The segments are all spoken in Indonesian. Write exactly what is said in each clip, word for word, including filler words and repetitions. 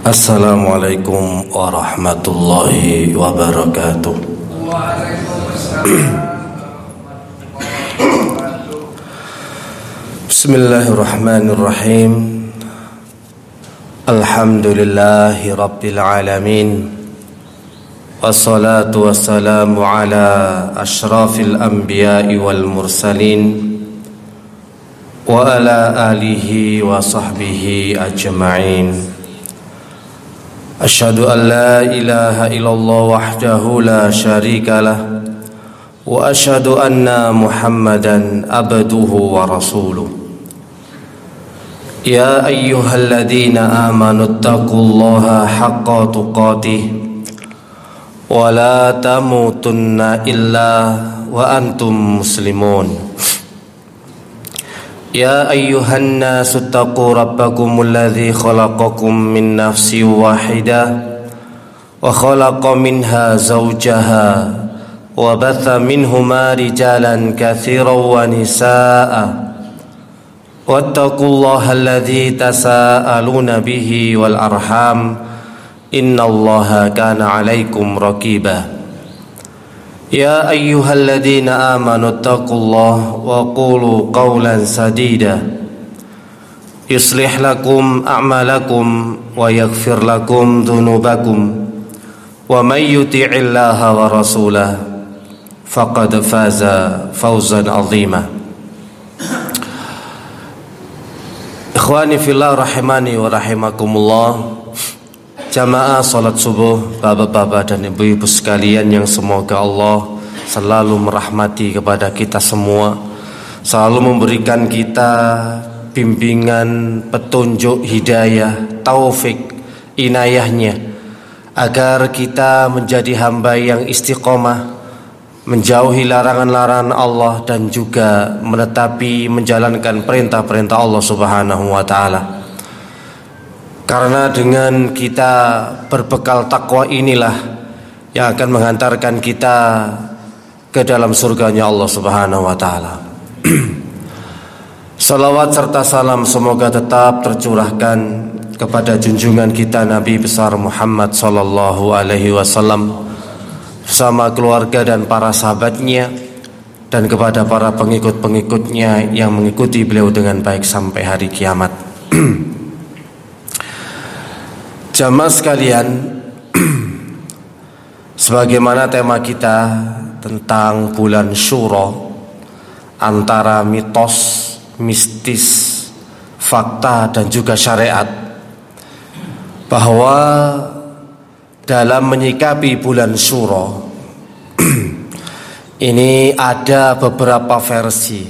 Assalamualaikum warahmatullahi wabarakatuh. Bismillahirrahmanirrahim. Alhamdulillahi rabbil alamin. Wassalatu wassalamu ala asyrafil anbiya'i wal mursalin wa ala alihi wa sahbihi ajma'in. Asyhadu an la ilaha illallah wahdahu la syarika lah wa asyhadu anna Muhammadan abduhu wa rasuluh. Ya ayyuhalladzina amanu taqullaha haqqa tuqatih wa la tamutunna illa wa antum muslimun. Ya ayyuhan nasu taqu rabbakumul ladzi khalaqakum min nafsin wahidah wa khalaqa minha zawjaha wa batha minhuma rijalan katsiran wa nisaa'a wattaqullaha alladzi tasaaluna bihi wal arham innallaha kana 'alaikum raqiba. Ya ayyuhalladzina amanu taqullaha wa qulu qawlan sadida yuslih lakum a'malakum wa yaghfir lakum dhunubakum wa may yuti'illaha wa rasulahu faqad faza fawzan 'azima. Ikhwani fillah rahimani wa rahimakumullah. Jamaah salat subuh, bapak-bapak dan ibu-ibu sekalian yang semoga Allah selalu merahmati kepada kita semua, selalu memberikan kita bimbingan, petunjuk, hidayah, taufik, inayahnya, agar kita menjadi hamba yang istiqomah, menjauhi larangan-larangan Allah dan juga menetapi menjalankan perintah-perintah Allah Subhanahu wa ta'ala. Karena dengan kita berbekal takwa inilah yang akan menghantarkan kita ke dalam surganya Allah Subhanahu wa ta'ala. Salawat serta salam semoga tetap tercurahkan kepada junjungan kita Nabi besar Muhammad sallallahu alaihi wasallam bersama keluarga dan para sahabatnya, dan kepada para pengikut-pengikutnya yang mengikuti beliau dengan baik sampai hari kiamat. Jamaah sekalian, sebagaimana tema kita tentang bulan Syuro, antara mitos, mistis, fakta dan juga syariat, bahwa dalam menyikapi bulan Syuro ini ada beberapa versi.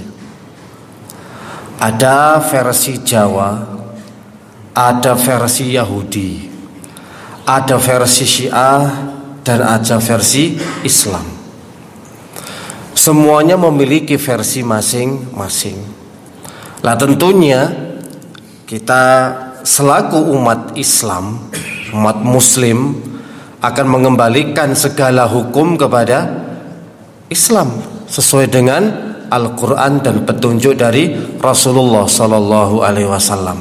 Ada versi Jawa, ada versi Yahudi, ada versi Syiah, dan ada versi Islam. Semuanya memiliki versi masing-masing. Lah tentunya kita selaku umat Islam, umat Muslim, akan mengembalikan segala hukum kepada Islam sesuai dengan Al-Quran dan petunjuk dari Rasulullah Sallallahu Alaihi Wasallam.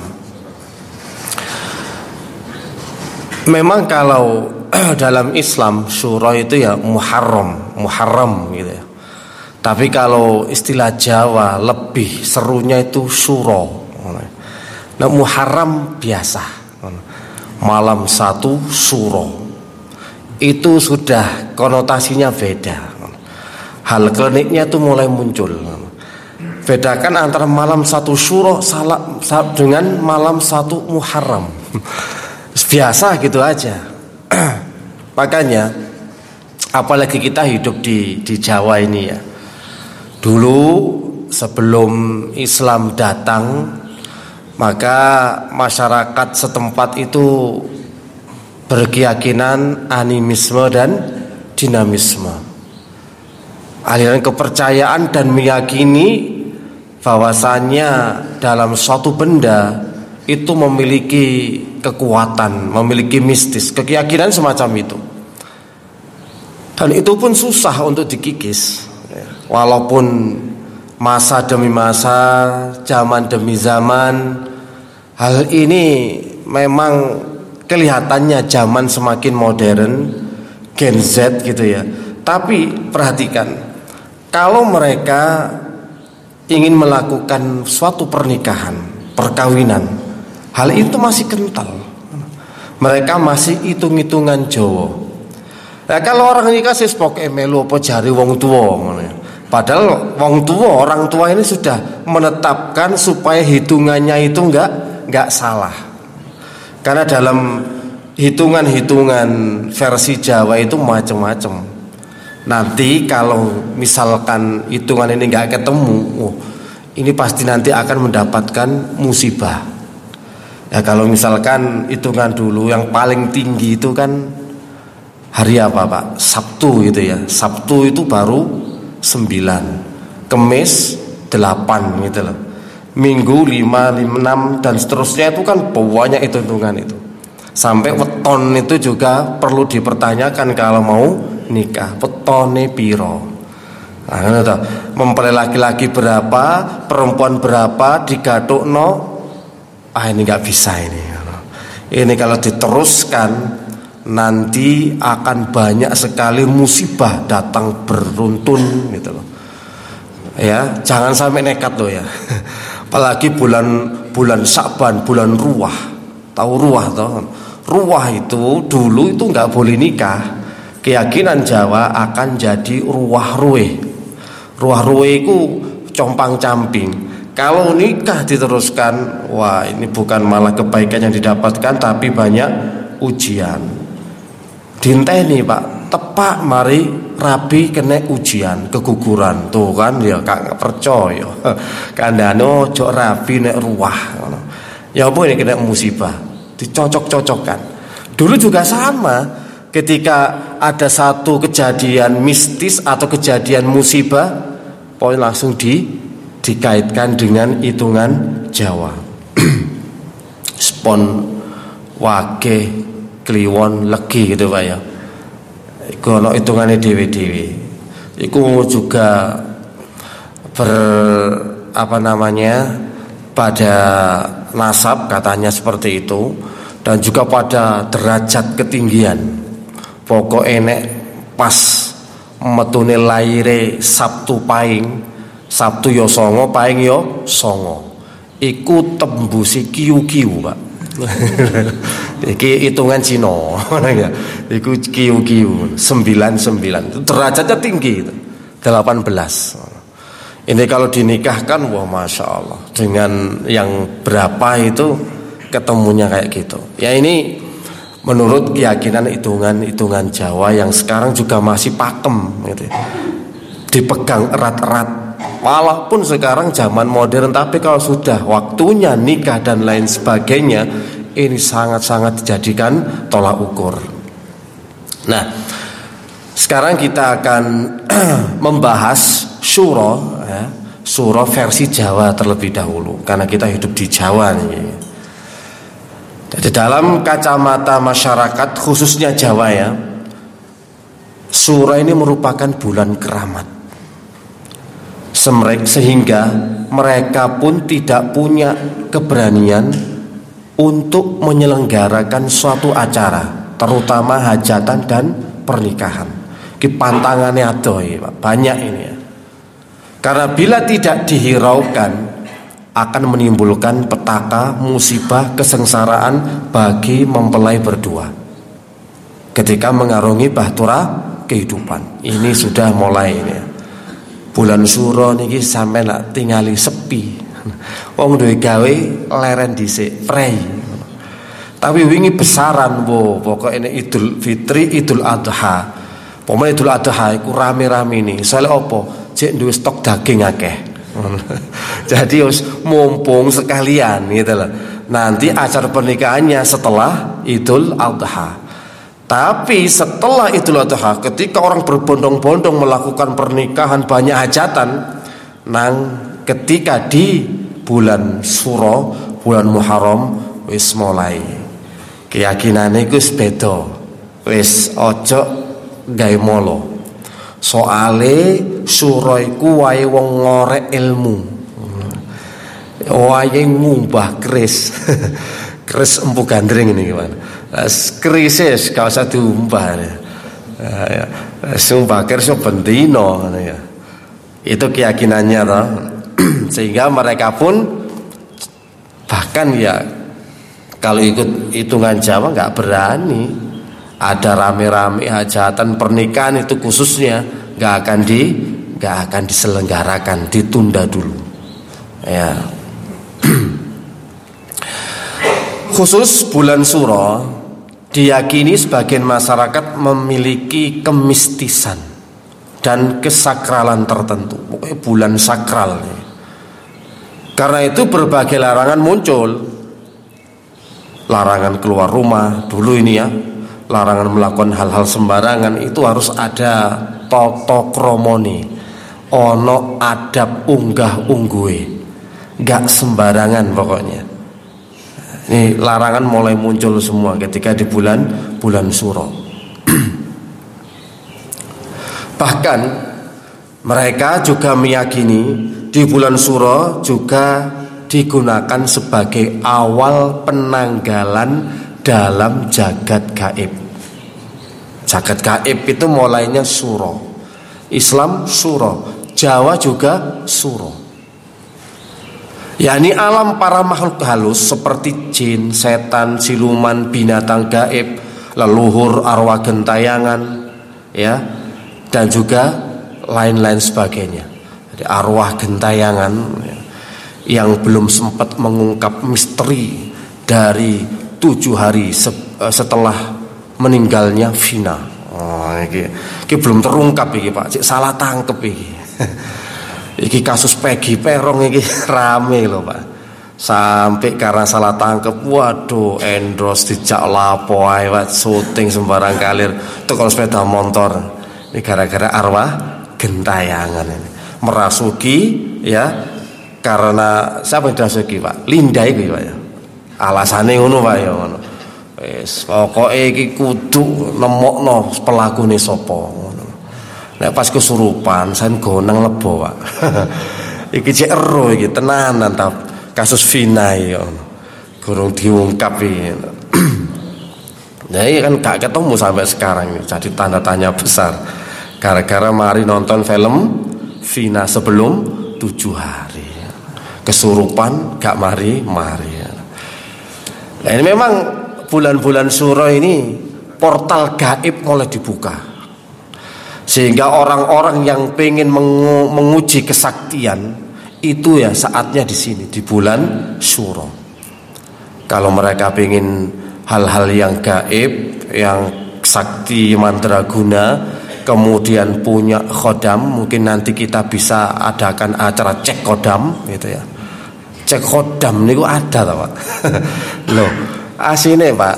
Memang kalau dalam Islam Syuro itu ya Muharram, Muharram gitu ya. Tapi kalau istilah Jawa lebih serunya itu Syuro. Nah, Muharram biasa. Malam satu Syuro. Itu sudah konotasinya beda. Hal kliniknya itu mulai muncul. Bedakan antara malam satu Syuro dengan malam satu Muharram. Biasa gitu aja. Makanya apalagi kita hidup di di Jawa ini ya. Dulu sebelum Islam datang, maka masyarakat setempat itu berkeyakinan animisme dan dinamisme. Aliran kepercayaan dan meyakini bahwasannya dalam suatu benda itu memiliki kekuatan, memiliki mistis, keyakinan semacam itu. Dan itu pun susah untuk dikikis. Walaupun masa demi masa, zaman demi zaman, hal ini memang kelihatannya zaman semakin modern, Gen Z gitu ya. Tapi perhatikan, kalau mereka ingin melakukan suatu pernikahan, perkawinan, hal itu masih kental. Mereka masih hitung-hitungan Jawa. Nah, kalau orang nikah sih pokoke melu apa jari wong tuwa ngono ya. Padahal wong tua, orang tua ini sudah menetapkan supaya hitungannya itu enggak enggak salah. Karena dalam hitungan-hitungan versi Jawa itu macam-macam. Nanti kalau misalkan hitungan ini enggak ketemu, oh, ini pasti nanti akan mendapatkan musibah. Ya kalau misalkan hitungan dulu yang paling tinggi itu kan hari apa Pak? Sabtu gitu ya. Sabtu itu baru sembilan, Kemis delapan gitu loh, Minggu lima, lima, enam dan seterusnya itu kan banyak itu hitungan itu. Sampai weton itu juga perlu dipertanyakan kalau mau nikah, wetone piro. Nah, itu mempelai laki-laki berapa, perempuan berapa, digadukno. Ah ini nggak bisa ini. Ini kalau diteruskan nanti akan banyak sekali musibah datang beruntun gitu loh. Ya, jangan sampai nekat loh ya. Apalagi bulan bulan Sya'ban, bulan ruah. Tahu ruah toh? Ruah itu dulu itu nggak boleh nikah. Keyakinan Jawa akan jadi ruah ruwe. Ruah ruwe itu compang camping. Kalau nikah diteruskan, wah ini bukan malah kebaikan yang didapatkan, tapi banyak ujian. Dinteni Pak, tepak mari rabi kena ujian, keguguran. Tuh kan ya gak percaya. Kandhane ojo rabi nek ruah. Ya apa ini kena musibah, dicocok-cocokkan. Dulu juga sama, ketika ada satu kejadian mistis atau kejadian musibah, pokoknya langsung di dikaitkan dengan hitungan Jawa. Spon wage kliwon legi gitu Pak ya. Iku ono hitungane dhewe-dhewe. Iku juga ber apa namanya pada nasab katanya seperti itu, dan juga pada derajat ketinggian. Pokok enek pas metune laire Sabtu paing, Sabtu yo songo, paing yo songo. Iku tembusi kiu-kiu Pak. Iki hitungan Cina, ya. Iku kiu-kiu sembilan sembilan. Derajatnya tinggi itu. delapan belas. Ini kalau dinikahkan, wah masya Allah. Dengan yang berapa itu ketemunya kayak gitu. Ya ini menurut keyakinan hitungan-hitungan Jawa yang sekarang juga masih pakem gitu. Dipegang erat-erat. Walaupun sekarang zaman modern, tapi kalau sudah waktunya nikah dan lain sebagainya, ini sangat-sangat dijadikan tolak ukur. Nah, sekarang kita akan membahas Syuro, ya, Syuro versi Jawa terlebih dahulu, karena kita hidup di Jawa nih. Jadi dalam kacamata masyarakat khususnya Jawa ya, Syuro ini merupakan bulan keramat. Sehingga mereka pun tidak punya keberanian untuk menyelenggarakan suatu acara, terutama hajatan dan pernikahan. Ki pantangannya ada ya, banyak ini ya. Karena bila tidak dihiraukan akan menimbulkan petaka, musibah, kesengsaraan bagi mempelai berdua ketika mengarungi bahtera kehidupan. Ini sudah mulai ini ya. Bulan Syuro niki sampai nak tingali sepi. Wong duwe gawe leren dhisik, prei. Tapi wingi besaran wo, pokok ini Idul Fitri, Idul Adha. Pomane Idul Adha iku rame-rame nih. Soale opo? Cek duwe stok daging akeh. Jadi harus mumpung sekalian gitu loh. Nanti acara pernikahannya setelah Idul Adha. Tapi setelah Idul Adha, ketika orang berbondong-bondong melakukan pernikahan banyak hajatan, nang ketika di bulan Syuro, bulan Muharram wis mulai keyakinane iku wis beda. Wis ojo gawe molo. Soale Syuro iku wae wong ngorek ilmu. Wae ngumbah keris. Keris empu gandring ini gimana? krisis gak usah diumpah ya. Ya, sumpah kerso bentino ya. Itu keyakinannya toh. Sehingga mereka pun bahkan ya kalau ikut hitungan Jawa nggak berani. Ada rame-rame hajatan pernikahan itu khususnya nggak akan di nggak akan diselenggarakan, ditunda dulu. Ya. Khusus bulan Suro diyakini sebagian masyarakat memiliki kemistisan dan kesakralan tertentu. Pokoknya bulan sakral. Karena itu berbagai larangan muncul. Larangan keluar rumah dulu ini ya. Larangan melakukan hal-hal sembarangan itu harus ada tata kramane. Ono adab unggah ungguhe. Enggak sembarangan pokoknya. Ini larangan mulai muncul semua ketika di bulan bulan Suro. Bahkan mereka juga meyakini di bulan Suro juga digunakan sebagai awal penanggalan dalam jagat gaib. Jagat gaib itu mulainya Suro. Islam Suro, Jawa juga Suro. yakni alam para makhluk halus seperti jin, setan, siluman, binatang gaib, leluhur, arwah gentayangan, ya, dan juga lain-lain sebagainya. Jadi arwah gentayangan ya, yang belum sempat mengungkap misteri dari tujuh hari setelah meninggalnya Vina. Oh, ini, ini belum terungkap ini Pak, cik salah tangkep ini. Iki kasus Peggy Perong iki rame loh Pak. Sampai karena salah tangkep, waduh, endros dijak lapo ae Pak, syuting sembarang kalir. Itu kalau sepeda motor. Ini gara-gara arwah gentayangan ini. Merasuki ya, karena siapa yang dirasuki Pak? Linda iki Pak ya. Alasane ngono Pak ya ngono. Wis pokoke iki kudu nemokno pelakune sapa. Nek pas kesurupan saya gonang lebo Pak. Iki cek ero iki tenanan ta kasus Vina iki. Gurung diungkap iki. Nah, ini kan gak ketemu sampai sekarang ini. Jadi tanda tanya besar. Gara-gara mari nonton film Vina sebelum tujuh hari. Kesurupan gak mari-mari. Nah, ini memang bulan-bulan Suro ini portal gaib mulai dibuka. Sehingga orang-orang yang pengen mengu, menguji kesaktian itu ya saatnya di sini di bulan Suro. Kalau mereka pengen hal-hal yang gaib, yang sakti mandraguna, kemudian punya khodam, mungkin nanti kita bisa adakan acara cek khodam, gitu ya. Cek khodam niku ada Pak. Loh, asine Pak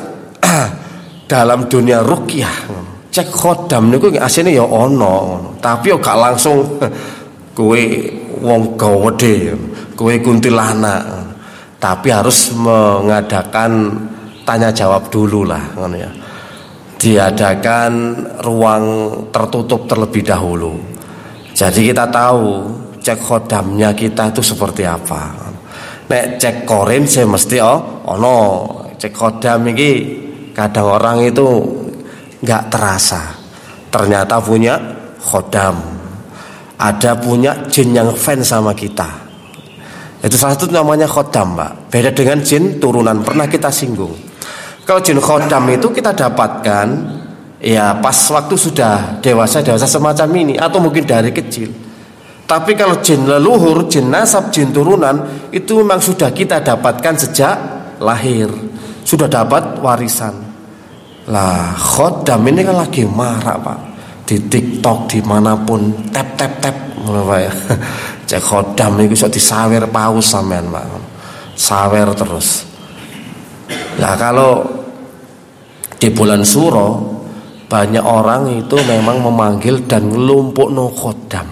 dalam dunia ruqyah. Cek khodam niku asine ya ono, tapi yo gak langsung kowe wong gawede, kowe kuntilanak. Tapi harus mengadakan tanya jawab dulu lah ngono ya. Diadakan ruang tertutup terlebih dahulu. Jadi kita tahu cek khodamnya kita itu seperti apa. Nek cek korin saya mesti oh ono, cek khodam iki kadang orang itu nggak terasa, ternyata punya khodam, ada punya jin yang fans sama kita. Itu salah satu namanya khodam Pak. Beda dengan jin turunan, pernah kita singgung. Kalau jin khodam itu kita dapatkan ya pas waktu sudah dewasa dewasa semacam ini, atau mungkin dari kecil. Tapi kalau jin leluhur, jin nasab, jin turunan itu memang sudah kita dapatkan sejak lahir, sudah dapat warisan. Lah khodam ini kan lagi marak Pak, di TikTok dimanapun tap tap tap apa ya. Cek khodam ini bisa disawer paus sampean Pak, sawer terus. Nah kalau di bulan Suro banyak orang itu memang memanggil dan ngelumpukno khodam.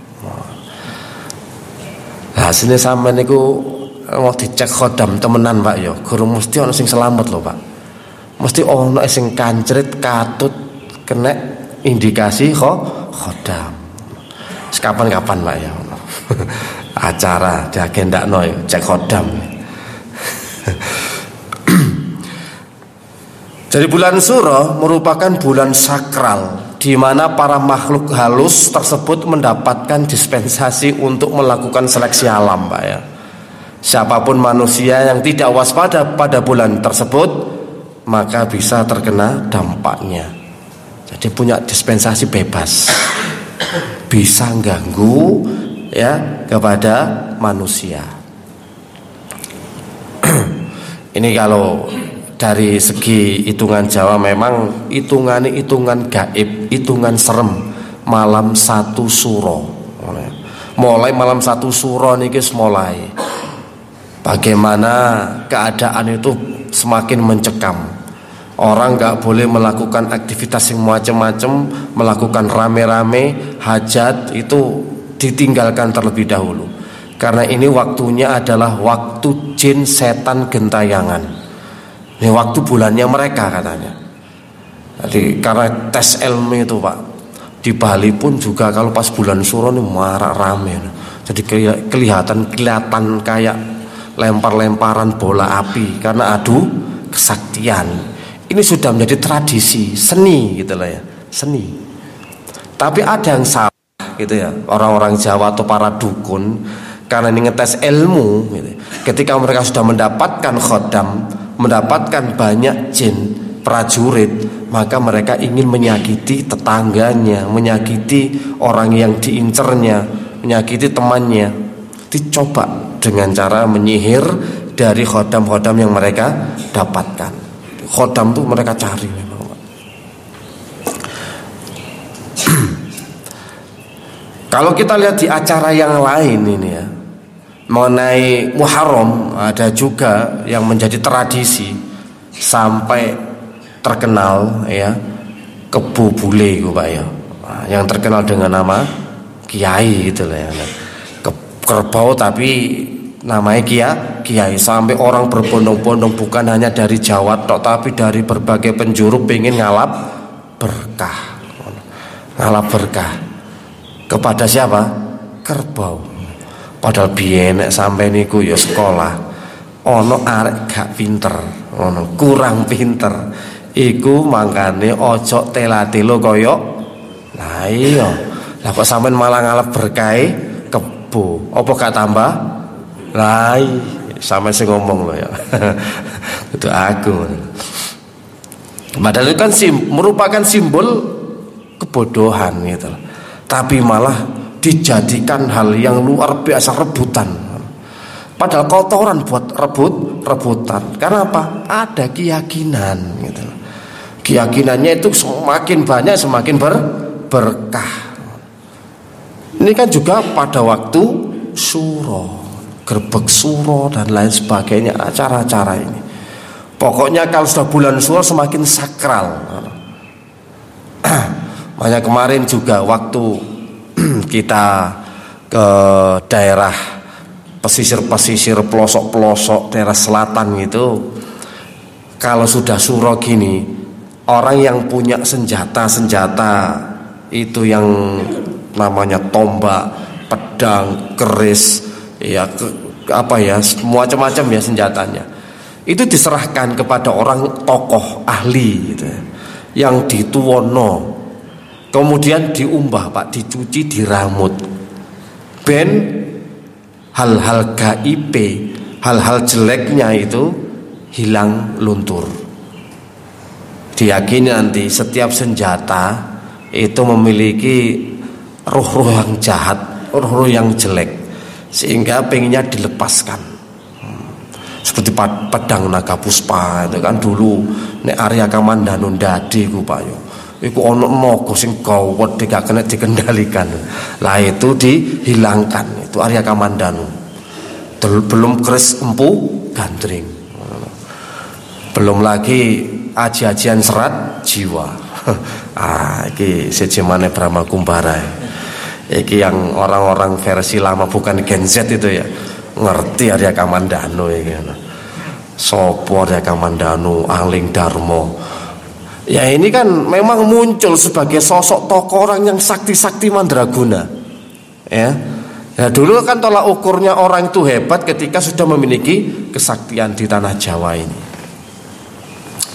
Nah sini sampean niku mau dicek khodam temenan Pak yo, guru mesti ono sing selamat loh Pak. Mesti ono sing kancrit katut kena indikasi kok khodam. Kapan-kapan Pak ya. Acara diagendakno cek khodam. Jadi bulan Suro merupakan bulan sakral di mana para makhluk halus tersebut mendapatkan dispensasi untuk melakukan seleksi alam, Pak ya. Siapapun manusia yang tidak waspada pada bulan tersebut maka bisa terkena dampaknya. Jadi punya dispensasi bebas, bisa ganggu ya kepada manusia. Ini kalau dari segi hitungan Jawa memang hitungan hitungan gaib, hitungan serem malam satu suro. Mulai malam satu suro niki mulai. Bagaimana keadaan itu semakin mencekam. Orang nggak boleh melakukan aktivitas yang macam-macam, melakukan rame-rame, hajat itu ditinggalkan terlebih dahulu. Karena ini waktunya adalah waktu jin setan gentayangan. Ini waktu bulannya mereka katanya. Jadi karena tes ilmu itu Pak, di Bali pun juga kalau pas bulan Suro ini marak rame. Jadi kelihatan kelihatan kayak lempar-lemparan bola api karena adu kesaktian. Ini sudah menjadi tradisi seni gitu lah ya, seni. Tapi ada yang salah gitu ya, orang-orang Jawa atau para dukun karena ini ngetes ilmu gitu. Ketika mereka sudah mendapatkan khodam, mendapatkan banyak jin prajurit, maka mereka ingin menyakiti tetangganya, menyakiti orang yang diincernya, menyakiti temannya. Dicoba dengan cara menyihir dari khodam-khodam yang mereka dapatkan. Khodam tuh mereka cari memang. Kalau kita lihat di acara yang lain ini ya, mengenai Muharram ada juga yang menjadi tradisi sampai terkenal ya, Kebo Bule itu Pak ya, yang terkenal dengan nama Kiai gitu lah ya, kerbau tapi namanya Kia Kiai, sampai orang berbondong-bondong bukan hanya dari Jawa tok, tapi dari berbagai penjuru pengen ngalap berkah, ngalap berkah kepada siapa? Kerbau. Padahal biyen nek sampai niku ya sekolah ono arek gak pinter, ono kurang pinter. Iku mangkane ojo tela-telo kaya. Lah iya. Lah kok sampean malah ngalap berkahe kebo. Apa gak tambah? Lah sampean sing ngomong lho ya. Itu aku. Padahal itu kan sim, merupakan simbol kebodohan gitu loh. Tapi malah dijadikan hal yang luar biasa, rebutan. Padahal kotoran buat rebut rebutan. Karena apa? Ada keyakinan gitu. Keyakinannya itu semakin banyak semakin ber, berkah. Ini kan juga pada waktu Suro, gerbek Suro dan lain sebagainya, acara-acara ini. Pokoknya kalau sudah bulan Suro semakin sakral. Makanya kemarin juga waktu kita ke daerah pesisir-pesisir, pelosok-pelosok daerah selatan gitu, kalau sudah Suro gini, orang yang punya senjata-senjata itu yang namanya tombak, pedang, keris, ya ke, apa ya, macam-macam ya senjatanya, itu diserahkan kepada orang tokoh ahli gitu, yang dituwono. Kemudian diumbah Pak, dicuci, diramut. Ben hal-hal gaib, hal-hal jeleknya itu hilang luntur. Diyakini nanti setiap senjata itu memiliki ruh-ruh yang jahat, ruh-ruh yang jelek, sehingga pengennya dilepaskan. Seperti pedang naga puspa itu kan dulu nek Arya Kamandanu ndadi ku Pak yo. Iku ono naga sing gawat gak kena dikendalikan. Lah itu dihilangkan, itu Arya Kamandanu. Belum keris empu gandring. Belum lagi aji-ajian serat jiwa. Ah, iki sejemane Brahma Kumbara. Iki yang orang-orang versi lama bukan Gen Z itu ya. Ngerti Arya Kamandanu iki. Sopo Arya Kamandanu, Angling Darmo. Ya ini kan memang muncul sebagai sosok tokoh orang yang sakti-sakti mandraguna. Ya. Nah dulu kan tolak ukurnya orang itu hebat ketika sudah memiliki kesaktian di tanah Jawa ini.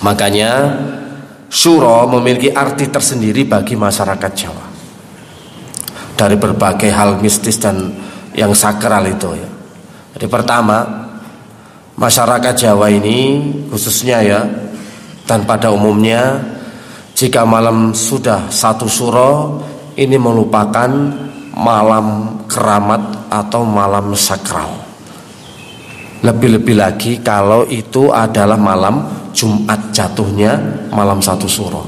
Makanya syuro memiliki arti tersendiri bagi masyarakat Jawa. Dari berbagai hal mistis dan yang sakral itu ya. Jadi pertama, masyarakat Jawa ini khususnya ya, dan pada umumnya, jika malam sudah satu syuro, ini merupakan malam keramat atau malam sakral. Lebih-lebih lagi kalau itu adalah malam Jumat jatuhnya malam satu syuro.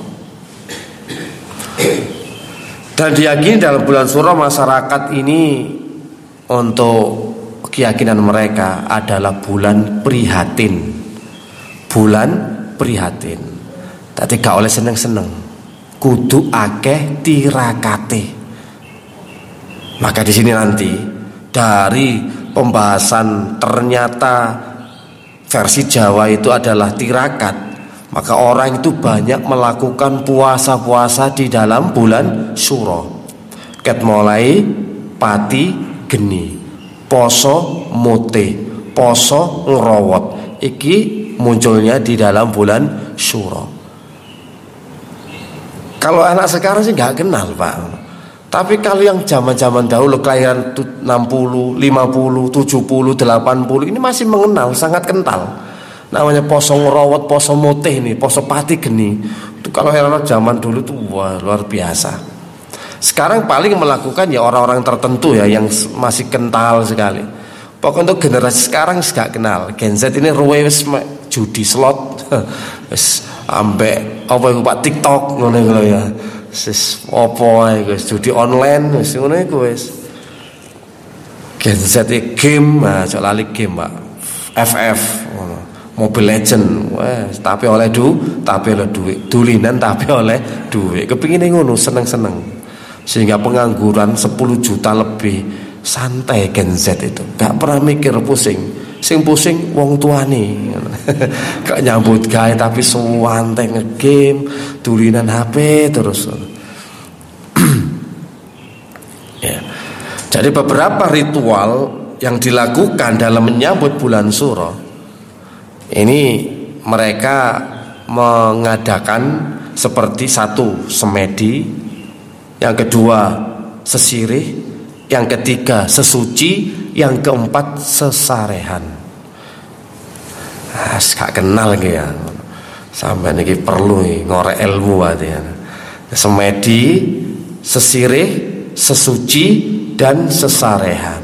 Dan diyakini dalam bulan syuro masyarakat ini untuk keyakinan mereka adalah bulan prihatin. Bulan prihatin. Tadi gak oleh seneng-seneng. Kudu akeh tirakate. Maka di sini nanti dari pembahasan ternyata versi Jawa itu adalah tirakat, maka orang itu banyak melakukan puasa-puasa di dalam bulan syuro. Ket mulai pati geni, poso mote, poso ngerowot. Iki munculnya di dalam bulan syuro. Kalau anak sekarang sih nggak kenal, Pak. Tapi kalau yang zaman-zaman dahulu kelahiran enam puluh, lima puluh, tujuh puluh, delapan puluh ini masih mengenal, sangat kental. Namanya poso ngerawat, poso moteh nih, poso pati geni. Itu kalau era zaman dulu tuh wah, luar biasa. Sekarang paling melakukan ya orang-orang tertentu ya yang masih kental sekali. Pokoknya untuk generasi sekarang gak kenal. Gen Z ini ruwe wis judi slot. Wis ambek apa iku Pak TikTok ngono iku ya. Sis opo ae guys, judi online wis ngono iku wis. Gen Z game, nah cok lali game, Pak. F F ngono. Mobile Legend, wes tapi oleh du, tapi oleh duit. Dulinan tapi oleh duit. Kepingine ngono, seneng-seneng. Sehingga pengangguran sepuluh juta lebih santai Gen Z itu. Gak pernah mikir pusing. Sing pusing wong tuane. Gak nyambut gawe tapi suwante ngegame, dulinan H P terus. Ya. Jadi beberapa ritual yang dilakukan dalam menyambut bulan syuro ini mereka mengadakan seperti satu semedi, yang kedua sesirih, yang ketiga sesuci, yang keempat sesarehan. Ah, gak kenal gitu ya. Sampai niki perlu nih, ngorek ilmu ya. Semedi, sesirih, sesuci, dan sesarehan.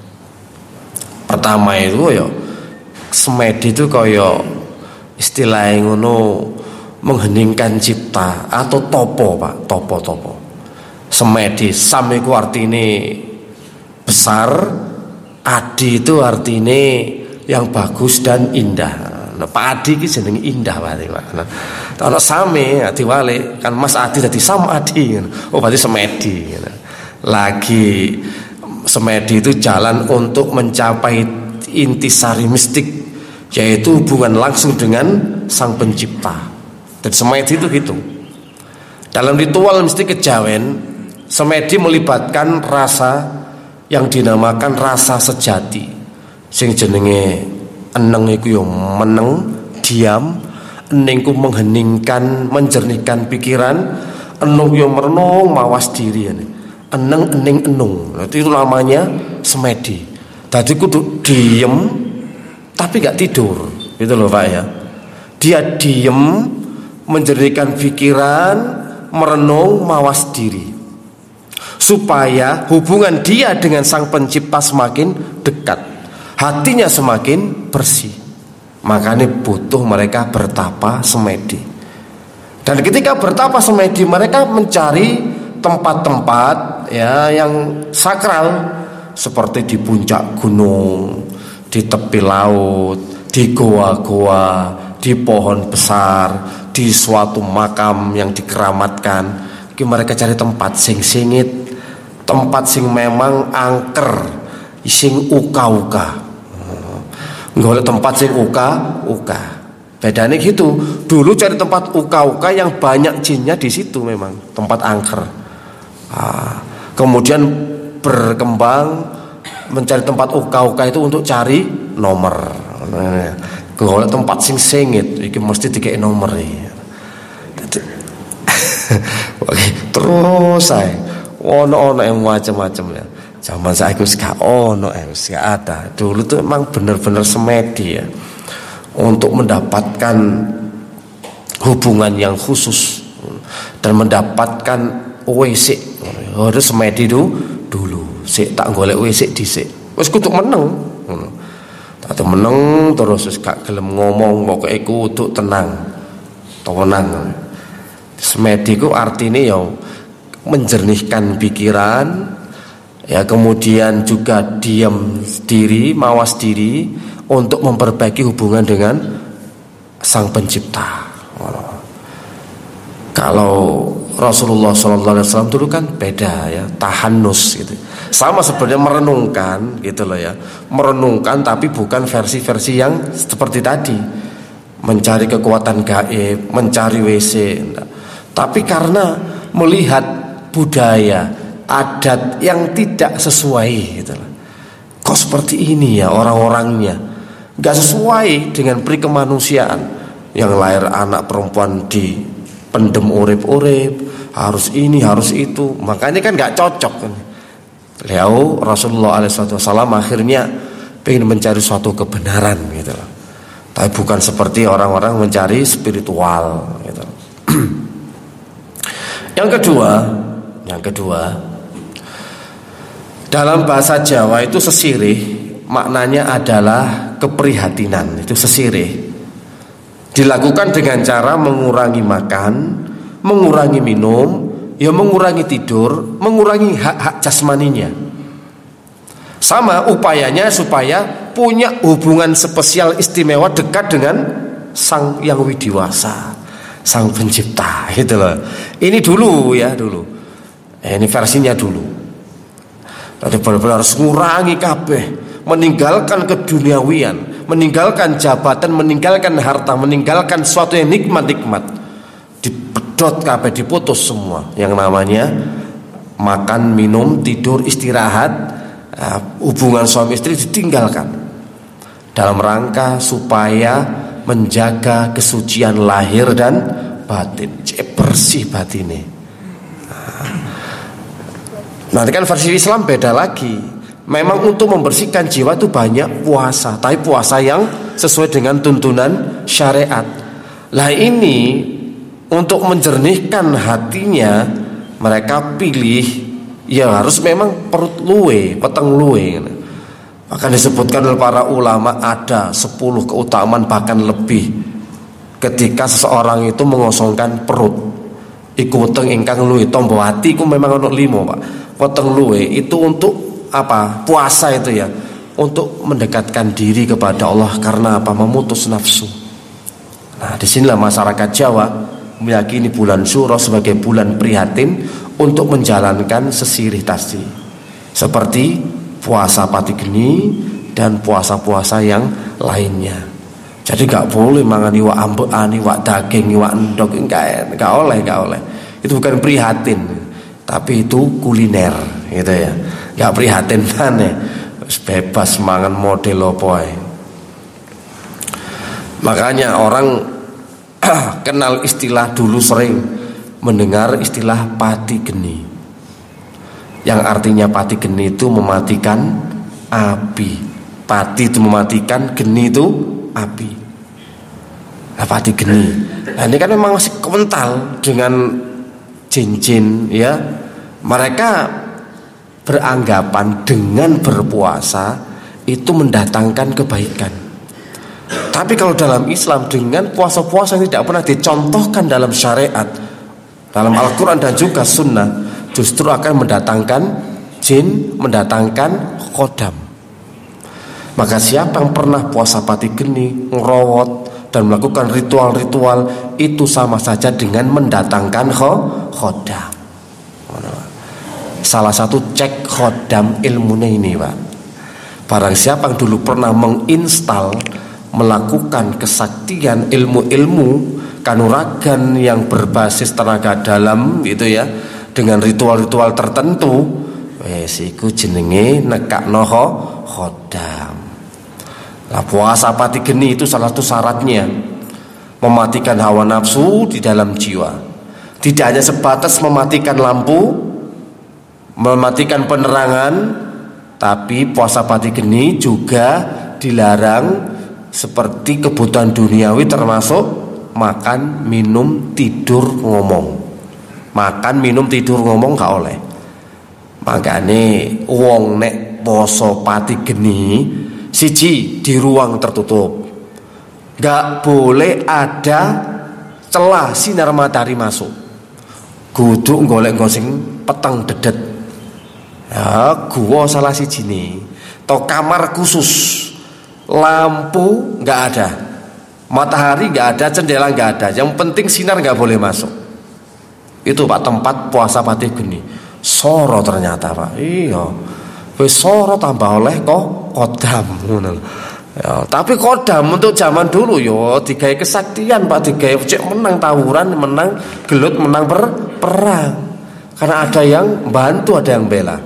Pertama itu ya semedi itu kaya istilahnya ngono mengheningkan cipta atau topo, Pak, topo-topo. Semedi sam itu artinya besar, adi itu artinya yang bagus dan indah. Nah, Pak Adi ini jenenge indah berarti, Pak. Nah, kalau same diwale kan Mas Adi jadi Sam Adi. Oh, berarti semedi. Lagi semedi itu jalan untuk mencapai intisari mistik, yaitu hubungan langsung dengan Sang Pencipta. Dan semedi itu gitu. Dalam ritual mistik kejawen, semedi melibatkan rasa yang dinamakan rasa sejati. Sing jenenge eneng iku yo meneng, diam, ening ku mengheningkan, menjernihkan pikiran, enung yo merenung, mawas diri. Eneng, ening, enung. Itu namanya semedi. Tadi kudu diem tapi gak tidur, gitu loh, Pak ya. Dia diem, menjernihkan pikiran, merenung, mawas diri, supaya hubungan dia dengan Sang Pencipta semakin dekat, hatinya semakin bersih. Makanya butuh mereka bertapa semedi. Dan ketika bertapa semedi, mereka mencari tempat-tempat ya yang sakral, seperti di puncak gunung, di tepi laut, di goa-goa, di pohon besar, di suatu makam yang dikeramatkan. Ki mereka cari tempat sing singit, tempat sing memang angker, sing uka-uka. Nggak tempat sing uka-uka. Bedanya gitu. Dulu cari tempat uka-uka yang banyak jinnya di situ, memang tempat angker. Ah, kemudian berkembang mencari tempat uka-uka itu untuk cari nomor. golek tempat sing sengit iki mesti dikek nomor iki. Terus saya ono-ono yang macam-macam ya. Zaman saya wis gak ono, wis gak ada. Dulu tuh memang benar-benar semedi ya, untuk mendapatkan hubungan yang khusus dan mendapatkan W C. Harus semedi dulu, dulu. Sik tak golek W C dhisik. Wis kudu meneng. Ngono. Tak meneng terus wis gak gelem ngomong, pokoke kudu tenang. Tenang. Semedi ku artinya ya menjernihkan pikiran, ya kemudian juga diam diri, mawas diri untuk memperbaiki hubungan dengan Sang Pencipta. Kalau Rasulullah shallallahu alaihi wasallam dulu kan beda ya, tahanus gitu. Sama sebenarnya merenungkan gitu loh ya, merenungkan tapi bukan versi-versi yang seperti tadi, mencari kekuatan gaib, mencari W C. Tapi karena melihat budaya, adat yang tidak sesuai gitu loh. Kok seperti ini ya orang-orangnya, gak sesuai dengan peri kemanusiaan. Yang lahir anak perempuan di pendem urip-urip, harus ini harus itu, makanya kan gak cocok kan. Beliau Rasulullah alaihi wasallam akhirnya pengen mencari suatu kebenaran gitu loh. Tapi bukan seperti orang-orang mencari spiritual gitu. Yang kedua, yang kedua, dalam bahasa Jawa itu sesirih maknanya adalah keprihatinan, itu sesirih. Dilakukan dengan cara mengurangi makan, mengurangi minum, ya mengurangi tidur, mengurangi hak-hak jasmaninya. Sama upayanya supaya punya hubungan spesial istimewa dekat dengan Sang Yang Widiwasa, Sang Pencipta, gitu loh. Ini dulu ya dulu. Eh, ini versinya dulu. Tadi benar-benar harus ngurangi kabeh, meninggalkan keduniawian, meninggalkan jabatan, meninggalkan harta, meninggalkan sesuatu yang nikmat-nikmat. Dipedot kabeh, diputus semua. Yang namanya makan, minum, tidur, istirahat, uh, hubungan suami istri ditinggalkan. Dalam rangka supaya menjaga kesucian lahir dan batin, bersih batinnya. Nanti kan versi Islam beda lagi. Memang untuk membersihkan jiwa itu banyak puasa, tapi puasa yang sesuai dengan tuntunan syariat. Lah ini untuk menjernihkan hatinya, mereka pilih ya harus memang perut luwe, peteng luwe. Maka disebutkan oleh para ulama ada sepuluh keutamaan bahkan lebih ketika seseorang itu mengosongkan perut. Iku weteng ingkang luwe, tombo hati iku memang ono limo, Pak. Weteng luwe itu untuk apa? Puasa itu ya, untuk mendekatkan diri kepada Allah karena apa? Memutus nafsu. Nah, disinilah masyarakat Jawa meyakini bulan Syuro sebagai bulan prihatin untuk menjalankan sesirih tadi, seperti puasa pati geni dan puasa-puasa yang lainnya. Jadi gak boleh mangan iwak ambekan, iwak daging, iwak endog, enggak, enggak oleh, enggak oleh. Itu bukan prihatin, tapi itu kuliner, gitu ya. Enggak prihatin aneh, bebas mangan model opo ae. Makanya orang kenal istilah, dulu sering mendengar istilah pati geni, yang artinya pati geni itu mematikan api. Pati itu mematikan, geni itu api. Nah, pati geni. Nah, ini kan memang masih kental dengan jin-jin ya. Mereka beranggapan dengan berpuasa itu mendatangkan kebaikan. Tapi kalau dalam Islam dengan puasa-puasa yang tidak pernah dicontohkan dalam syariat, dalam Al-Quran dan juga Sunnah, justru akan mendatangkan jin, mendatangkan khodam. Maka siapa yang pernah puasa pati geni, ngerowot dan melakukan ritual-ritual, itu sama saja dengan mendatangkan khodam. Salah satu cek khodam ilmunya ini, Pak. Barang siapa yang dulu pernah menginstal, melakukan kesaktian ilmu-ilmu kanuragan yang berbasis tenaga dalam gitu ya, dengan ritual-ritual tertentu, wes iku jenenge nekakno khodam. Nah, puasa pati geni itu salah satu syaratnya mematikan hawa nafsu di dalam jiwa. Tidak hanya sebatas mematikan lampu, mematikan penerangan, tapi puasa pati geni juga dilarang seperti kebutuhan duniawi termasuk makan, minum, tidur, ngomong. Makan, minum, tidur, ngomong gak oleh. Makanya wong nek poso pati geni siji di ruang tertutup, gak boleh ada celah sinar matahari masuk. Kudu golek gosing peteng dedet. Ya, gua salah siji nih. To kamar khusus, lampu gak ada, matahari gak ada, jendela gak ada. Yang penting sinar gak boleh masuk. Itu Pak tempat puasa pati geni. Soro ternyata Pak. Iya. Wis soro tambah oleh kok kodam ngono. Ya, tapi kodam untuk zaman dulu yo digawe kesaktian Pak, digawe cek menang tawuran, menang gelut, menang per, perang. Karena ada yang bantu, ada yang bela.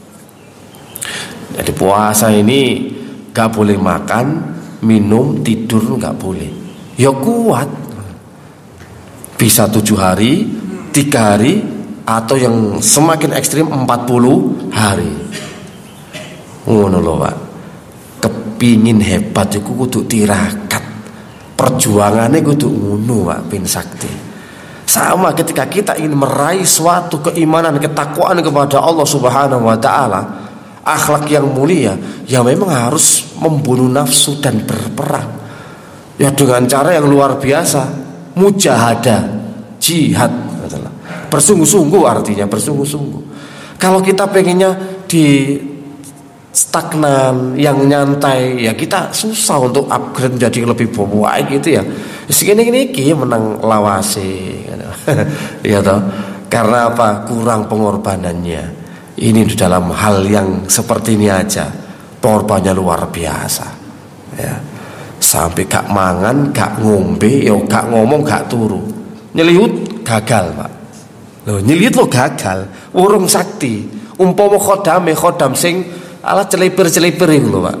Jadi puasa ini gak boleh makan, minum, tidur gak boleh. Ya kuat. Bisa tujuh hari, tiga hari, atau yang semakin ekstrim empat puluh hari. Ngono lho Pak. Kepingin hebat iku kudu tirakat. Perjuangannya kudu ngono Pak bin sakti. Sama ketika kita ingin meraih suatu keimanan, ketakwaan kepada Allah Subhanahu wa taala, akhlak yang mulia, ya memang harus membunuh nafsu dan berperang. Ya dengan cara yang luar biasa, mujahadah, jihad. Bersungguh-sungguh artinya bersungguh-sungguh. Kalau kita pengennya di stagnan, yang nyantai, ya kita susah untuk upgrade menjadi lebih baik gitu ya. Segini ini menang lawase, ya toh. Karena apa? Kurang pengorbanannya. Ini di dalam hal yang seperti ini aja, pengorbanannya luar biasa. Ya, sampai gak mangan, gak ngombe, ya gak ngomong, gak turu, nyeliut gagal Pak. Loh, nyeliut lo gagal, urung sakti. Umpama khodame khodam sing ala celipir-celipir iku lho Pak.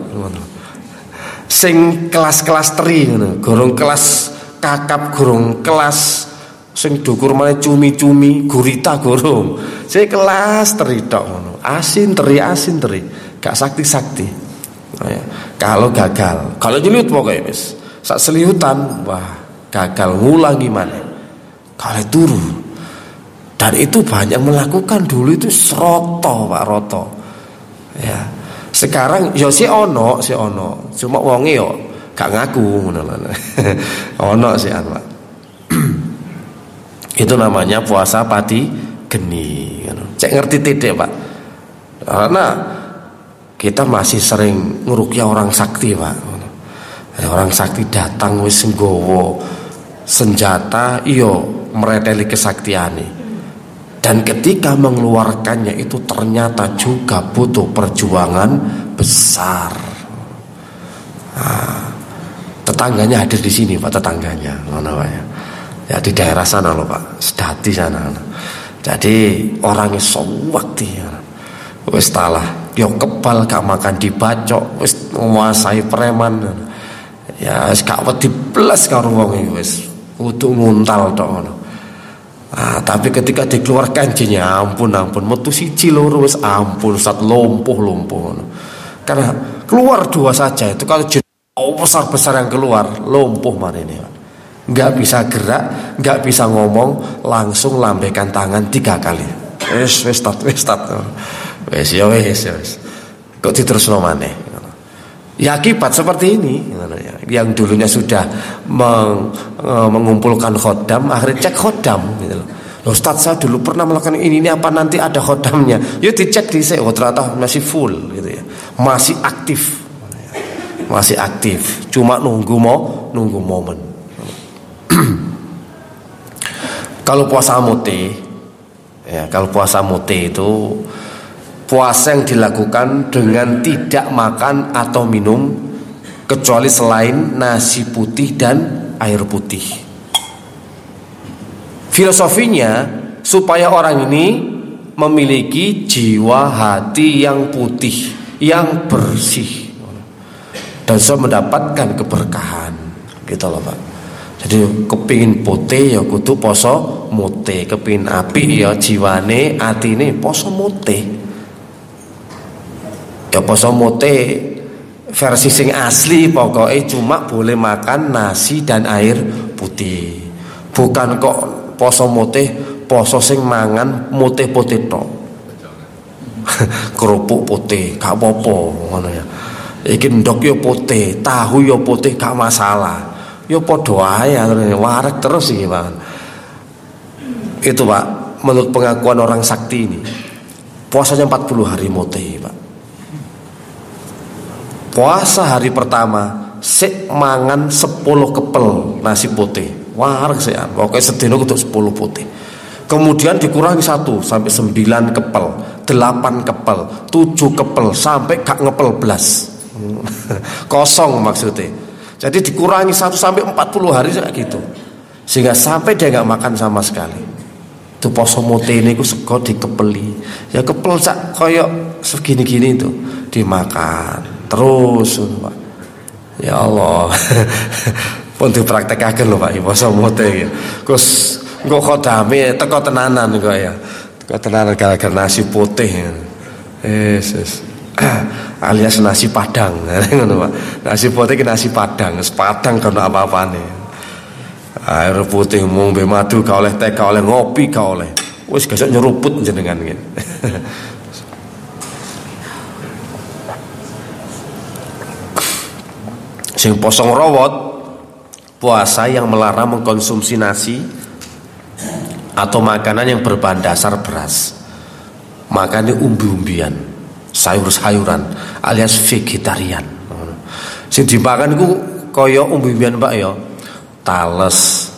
Sing kelas-kelas teri ngono, gorong kelas kakap, gorong kelas sing dukur maneh cumi-cumi, gurita gorong. Sing kelas teri tok ngono. Asin teri, asin teri. Gak sakti-sakti. Oh, ya. Kalau gagal, kalau nyeliut pokoknya wis. Sak seliutan, wah, gagal ngulangi maneh. Kalau turu. Dan itu banyak melakukan dulu itu seroto Pak, roto. Ya. Sekarang yo si ono, si ono. Cuma wonge yo gak ngaku ngono lho. Ono si an Pak. Itu namanya puasa pati geni ngono. Cek ngerti titik Pak. Karena kita masih sering ngerukyah orang sakti Pak. Orang sakti datang wis nggowo senjata iyo mereteli kesaktiane. Dan ketika mengeluarkannya itu ternyata juga butuh perjuangan besar. Nah, tetangganya hadir di sini Pak, tetangganya, namanya. Ya di daerah sana loh Pak, Sedati sana. Jadi orangnya sewakti, wis talah, yo kebal gak makan dibacok, wis menguasai preman. Ya wis gak wedi blas karo wong iki wis, kudu nguntal tok ngono. Ah, tapi ketika dikeluarkan jinya ampun ampun metu siji loro wis ampun sat lumpuh-lumpuh. Karena keluar dua saja itu kalau oh, besar-besar yang keluar lumpuh marine. Enggak bisa gerak, enggak bisa ngomong, langsung lambaikan tangan tiga kali. Wis wis tat wis tat. Wis ya wis ya wis. Kok diterusno maneh. Ya akibat seperti ini yang dulunya sudah meng, e, mengumpulkan khodam akhirnya cek khodam gitu loh. Loh Ustaz saya dulu pernah melakukan ini, ini apa nanti ada khodamnya? Yuk dicek di saya, oh ternyata masih full gitu ya. Masih aktif. Masih aktif. Cuma nunggu mau nunggu momen. Kalau puasa mute ya, kalau puasa mute itu puasa yang dilakukan dengan tidak makan atau minum kecuali selain nasi putih dan air putih. Filosofinya supaya orang ini memiliki jiwa hati yang putih, yang bersih. dan bisa mendapatkan keberkahan gitu loh Pak. Jadi kepingin putih ya kudu poso mutih, kepingin apik ya jiwane atine poso mutih. Ya poso mutih versi sing asli pokoknya cuma boleh makan nasi dan air putih. Bukan kok poso mutih poso sing mangan mutih-putih tok. Kerupuk putih gak apa-apa ngono ya. Iki ndok yo putih, tahu yo putih gak masalah. Yo padha ae wareg terus iki, Pak. Itu, Pak, menurut pengakuan orang sakti ini. Puasanya empat puluh hari mutih, Pak. Puasa hari pertama sik mangan sepuluh kepel nasi putih. Wareg sik, pokoke sedina kudu sepuluh putih. Kemudian dikurangi satu sampai sembilan kepel, delapan kepel, tujuh kepel sampai gak ngepel belas. Kosong maksudnya. Jadi dikurangi satu sampai empat puluh hari kayak gitu. Sehingga sampai dia gak makan sama sekali. Itu poso mutih ini ku sego dikepeli. Ya kepel sak koyok segini-gini itu dimakan terus, Pak. Ya Allah. Pun dipraktekake lho Pak, poso mutih. Gus engko khodame teko tenanan kok ya. Teko tenanan gara-gara nasi putih. Yesus. Alias nasi padang ngono Pak. Nasi putih ki nasi padang, sepadang kan apa-apane. Air putih ngombe madu ka oleh teh ka oleh ngopi ka oleh. Wis gesek nyeruput jenengan iki. Sing poso ngrawat puasa yang melarang mengkonsumsi nasi atau makanan yang berbahan dasar beras. Makannya umbi-umbian, sayur-sayuran alias vegetarian. Sing dimakan iku kaya umbi-umbian Pak ya. Tales,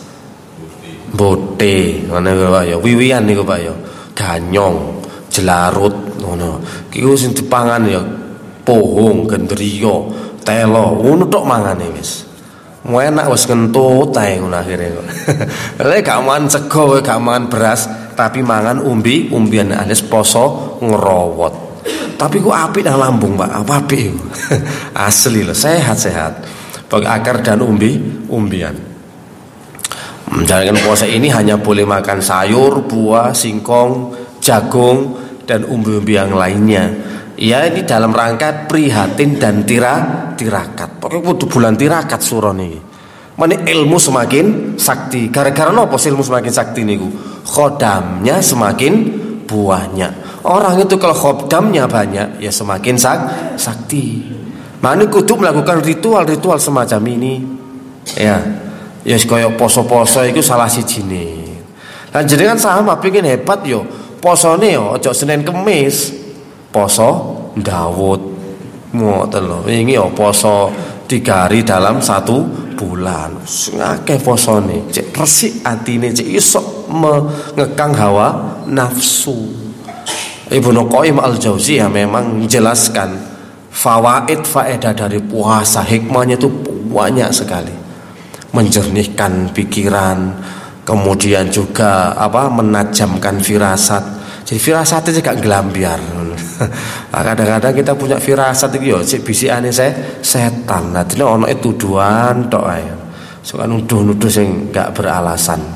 bote, ngono Pak ya. Wiwian niku Pak ya. Ganyong, jelarut ngono. Iku sing dipangan ya pohong, gendriya, telo, ngono tok mangane wis. Enak wis kentut ae ngono akhire kok. Lek gak mangan sego, gak mangan beras, tapi mangan umbi, umbian alias poso ngrowot. Tapi ku apik nang lambung, Pak. Apa apik? Asli loh, sehat-sehat. Pakai akar dan umbi, umbian. Menjalankan puasa ini hanya boleh makan sayur, buah, singkong, jagung, dan umbi-umbi yang lainnya. Ya ini dalam rangka prihatin dan tira, tirakat. Pokoknya kudu bulan tirakat surah ini. Mana ilmu semakin sakti. Gara-gara nopo ilmu semakin sakti niku? Khodamnya semakin buahnya. Orang itu kalau khodamnya banyak, ya semakin sak, sakti. Mana kudu melakukan ritual-ritual semacam ini. Ya, ya koyo poso-poso itu salah sijine. Dan jenengan sama pengin hebat yo. Posone yo ojo Senin Kemis. Poso Daud. Ngoten lho. Wingi yo poso tiga hari dalam satu bulan. Ngakeh posone. Cek resik atine, cek iso mengekang hawa nafsu. Ibnu Qayyim Al-Jauziyah memang menjelaskan fawaid faedah dari puasa, hikmahnya itu banyak sekali. Menjernihkan pikiran, kemudian juga apa menajamkan firasat. Jadi firasat itu gak gelambiar. Kadang-kadang kita punya firasat iki yo sik bisikane saya setan. Nah dene ono tuduhan tok ae. Suka nuduh-nuduh sing gak beralasan.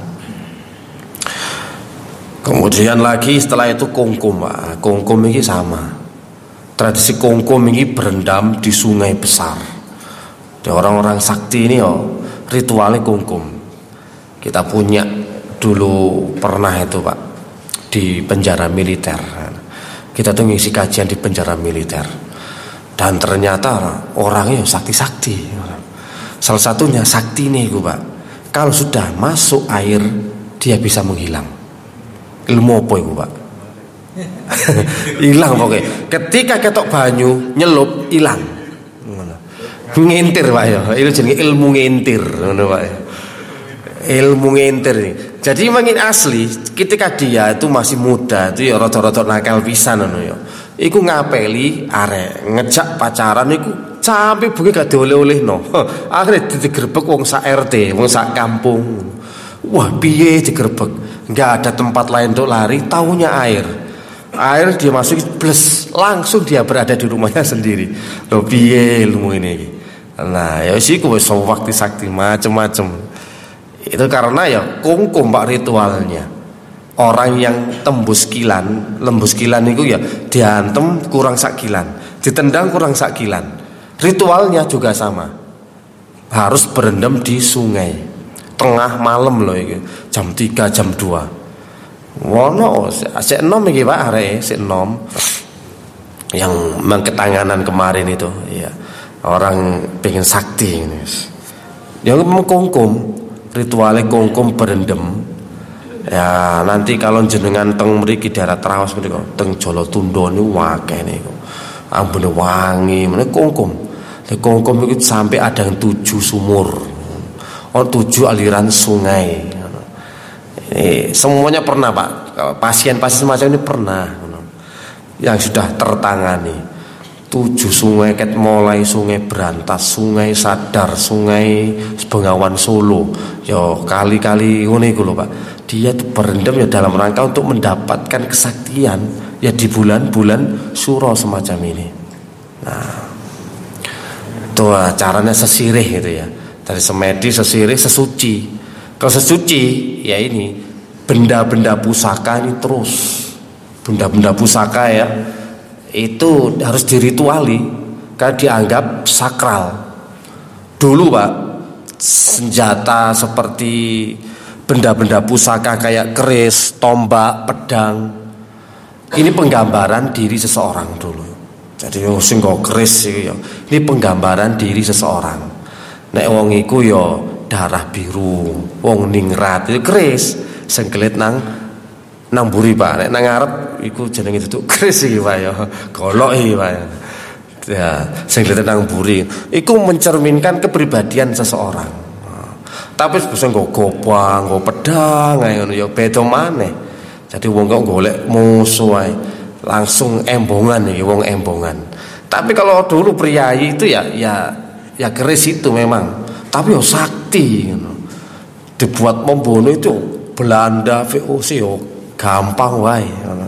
Kemudian lagi setelah itu kungkum, Pak. Kungkum ini sama. Tradisi kungkum ini berendam di sungai besar. Di orang-orang sakti ini oh, ritualnya kungkum. Kita punya dulu pernah itu Pak di penjara militer. Kita tuh ngisi kajian di penjara militer. Dan ternyata orangnya sakti-sakti. Salah satunya sakti nih Pak. Kalau sudah masuk air dia bisa menghilang. Ilmu apa itu Pak? Hilang pokoknya. Ketika ketok banyu nyelup hilang. Ngintir Pak ya. Itu jenenge ilmu ngintir, ngono Pak ya. Ilmu ngintir nih. Jadi mungkin asli ketika dia itu masih muda itu ya rada-rada nakal pisan ngono ya. Iku ngapeli arek ngejak pacaran iku sampai bengi gak dioleh-olehno. Akhirnya digerebek wong sak R T, wong sak kampung. Wah, piye digerebek? Nggak ada tempat lain untuk lari, taunya air. Air dia masuk plus langsung dia berada di rumahnya sendiri. Loh piye ilmu ini? Nah, ya wis iku wis waktu sakti macem-macem. Itu karena ya kungkum Pak ritualnya. Orang yang tembus kilan, lembus kilan itu ya diantem kurang sak kilan, ditendang kurang sak kilan. Ritualnya juga sama. Harus berendam di sungai. Tengah malam loh itu, jam tiga, jam dua. Wono sik enom iki Pak arek, sik enom. Yang mengketanganan kemarin itu, ya. Orang pengen sakti ini. Yang mengkungkum, ritualnya kungkum berendam. Ya nanti kalau jenengan teng mriki daerah Trawas mriki teng Jolo Tundo niku akeh niku. Ambune wangi, meneh kungkum. Nek kungkum itu sampai ada yang tujuh sumur. Oh tujuh aliran sungai. Ini semuanya pernah Pak. Pasien-pasien semacam ini pernah. Yang sudah tertangani. Tujuh sungai ket mulai sungai Berantas, sungai Sadar, sungai Bengawan Solo. Yo kali-kali ngene iku lho Pak. Dia tuh berendam ya dalam rangka untuk mendapatkan kesaktian ya di bulan-bulan suro semacam ini. Nah, itu caranya sesirih gitu ya. Dari semedi, sesirih, sesuci. Kalau sesuci ya ini benda-benda pusaka ini terus. Benda-benda pusaka ya itu harus dirituali karena dianggap sakral. Dulu Pak, senjata seperti benda-benda pusaka kayak keris, tombak, pedang, ini penggambaran diri seseorang dulu. Jadi yo sing nggo keris iki yo, ini penggambaran diri seseorang. Nek wong iku yo darah biru, wong ningrat itu keris, sing kelit nang nang mburi Pak. Nek nang ngarep iku jenenge duduk keris iki Pak yo, golok iki Pak. Ya, sing kelit nang mburi, iku mencerminkan kepribadian seseorang. Tapi bisa nggo gobang, nggo pedang ae ngono ya beda maneh. Jadi wong kok golek musuh ae langsung embongan iki wong embongan. Tapi kalau dulu priayi itu ya ya ya keris itu memang, tapi yo sakti ngono. Dibuat membunuh itu Belanda V O C yo gampang wae ngono.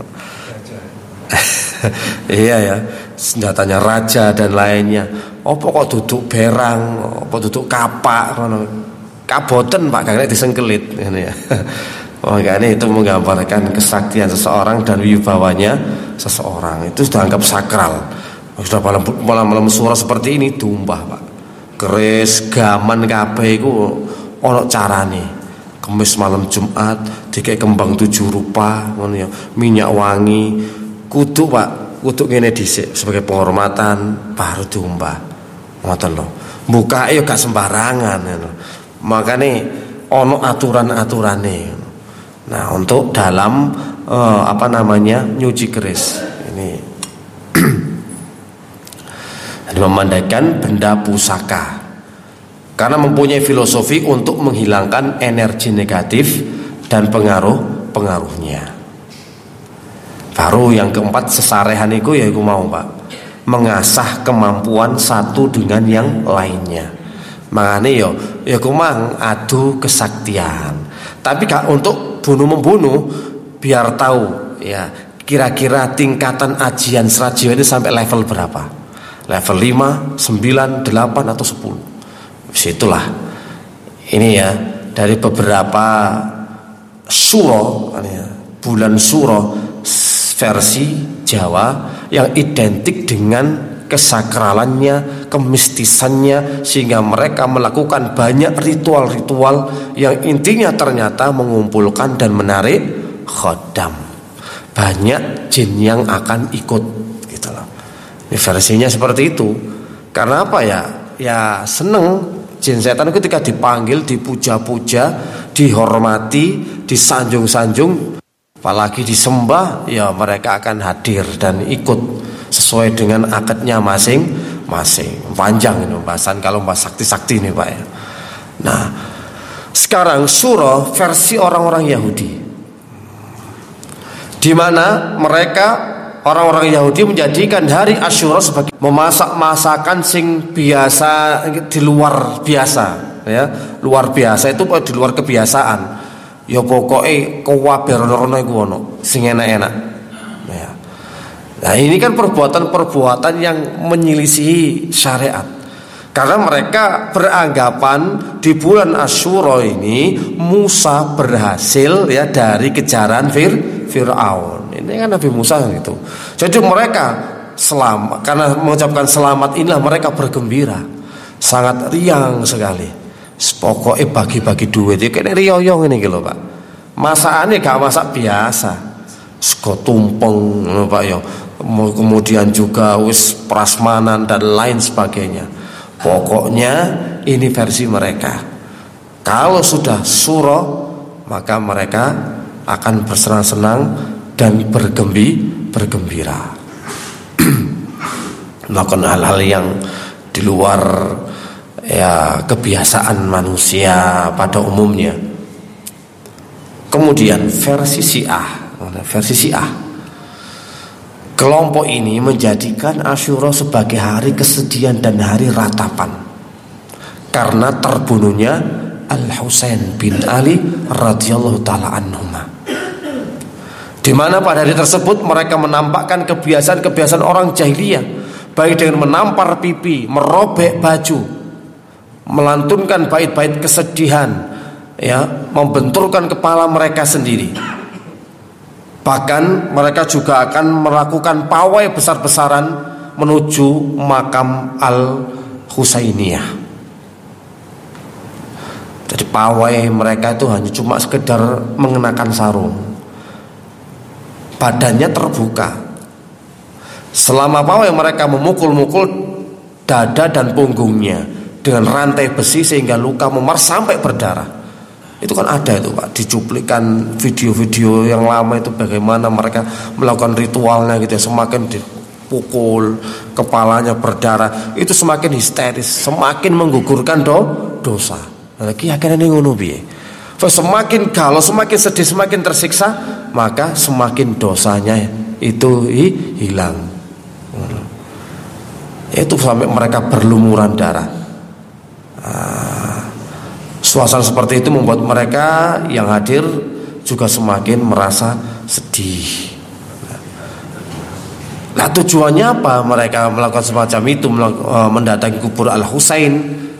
Iya ya, senjatanya raja dan lainnya. Apa kok duduk berang, apa duduk kapak ngono. Kaboten Pak karena disengkelit ini ya. Makanya itu menggambarkan kesaktian seseorang dan wibawanya seseorang. Itu sudah anggap sakral. Sudah malam malam surah seperti ini tumbah Pak. Keris gaman kabeh iku ana carane. Kemis malam Jumat dikek kembang tujuh rupa ngono ya. Minyak wangi kudu Pak, kudu ngene dhisik sebagai penghormatan baru diumbah. Ngoten lho. Mbukake yo gak sembarangan ngono. Makanya ono aturan-aturane. Nah untuk dalam uh, apa namanya nyuci keris ini, ini memandaikan benda pusaka karena mempunyai filosofi untuk menghilangkan energi negatif dan pengaruh-pengaruhnya. Baru yang keempat sesarehan itu ya aku mau Pak, mengasah kemampuan satu dengan yang lainnya. Makanya yo ya kumang adu kesaktian. Tapi kak untuk bunuh membunuh biar tahu ya kira-kira tingkatan ajian serajiwa ini sampai level berapa? Level lima, sembilan, delapan atau sepuluh. Situlah. Ini ya dari beberapa suro ya, bulan suro versi Jawa yang identik dengan kesakralannya, kemistisannya, sehingga mereka melakukan banyak ritual-ritual yang intinya ternyata mengumpulkan dan menarik khodam. Banyak jin yang akan ikut gitu loh. Ini versinya seperti itu. Karena apa ya? Ya seneng jin setan ketika dipanggil, dipuja-puja, dihormati, disanjung-sanjung, apalagi disembah, ya mereka akan hadir dan ikut sesuai dengan akadnya masing-masing. Panjang ini pembahasan kalau bahas sakti-sakti ini Pak ya. Nah, sekarang surah versi orang-orang Yahudi, di mana mereka orang-orang Yahudi menjadikan hari Asyura sebagai memasak masakan sing biasa di luar biasa ya. Luar biasa itu di luar kebiasaan. Ya pokoknya kuwabe rono-rono iku ono sing enak-enak. Ya. Nah ini kan perbuatan-perbuatan yang menyelisihi syariat. Karena mereka beranggapan di bulan Asyura ini Musa berhasil ya dari kejaran Fir, Fir'aun. Ini kan Nabi Musa gitu. Jadi mereka selamat, karena mengucapkan selamat inilah mereka bergembira, sangat riang sekali. Pokoknya bagi-bagi duit itu kayak riyoyong ini gitu Pak. Masakannya gak masak biasa, sego tumpeng Pak ya. Kemudian juga wis prasmanan dan lain sebagainya. Pokoknya ini versi mereka. Kalau sudah suro, maka mereka akan bersenang-senang dan bergembi, bergembira. Melakukan hal-hal yang di luar ya kebiasaan manusia pada umumnya. Kemudian versi Syiah, versi Syiah. Kelompok ini menjadikan Asyura sebagai hari kesedihan dan hari ratapan karena terbunuhnya Al-Husain bin Ali radhiyallahu taala anhuma. Di mana pada hari tersebut mereka menampakkan kebiasaan-kebiasaan orang jahiliyah, baik dengan menampar pipi, merobek baju, melantunkan bait-bait kesedihan, ya, membenturkan kepala mereka sendiri. Bahkan mereka juga akan melakukan pawai besar-besaran menuju makam Al-Husainiyah. Jadi pawai mereka itu hanya cuma sekedar mengenakan sarung, badannya terbuka. Selama pawai mereka memukul-mukul dada dan punggungnya dengan rantai besi sehingga luka memar sampai berdarah. Itu kan ada itu Pak, dicuplikan video-video yang lama itu bagaimana mereka melakukan ritualnya gitu ya. Semakin dipukul kepalanya berdarah, itu semakin histeris, semakin menggugurkan do, dosa. Lagi akhirnya ini ngono piye. Semakin kalau semakin sedih, semakin tersiksa, maka semakin dosanya itu hilang. Itu sampai mereka berlumuran darah. Suasana seperti itu membuat mereka yang hadir juga semakin merasa sedih. Nah, tujuannya apa mereka melakukan semacam itu, mendatangi kubur Al-Husain?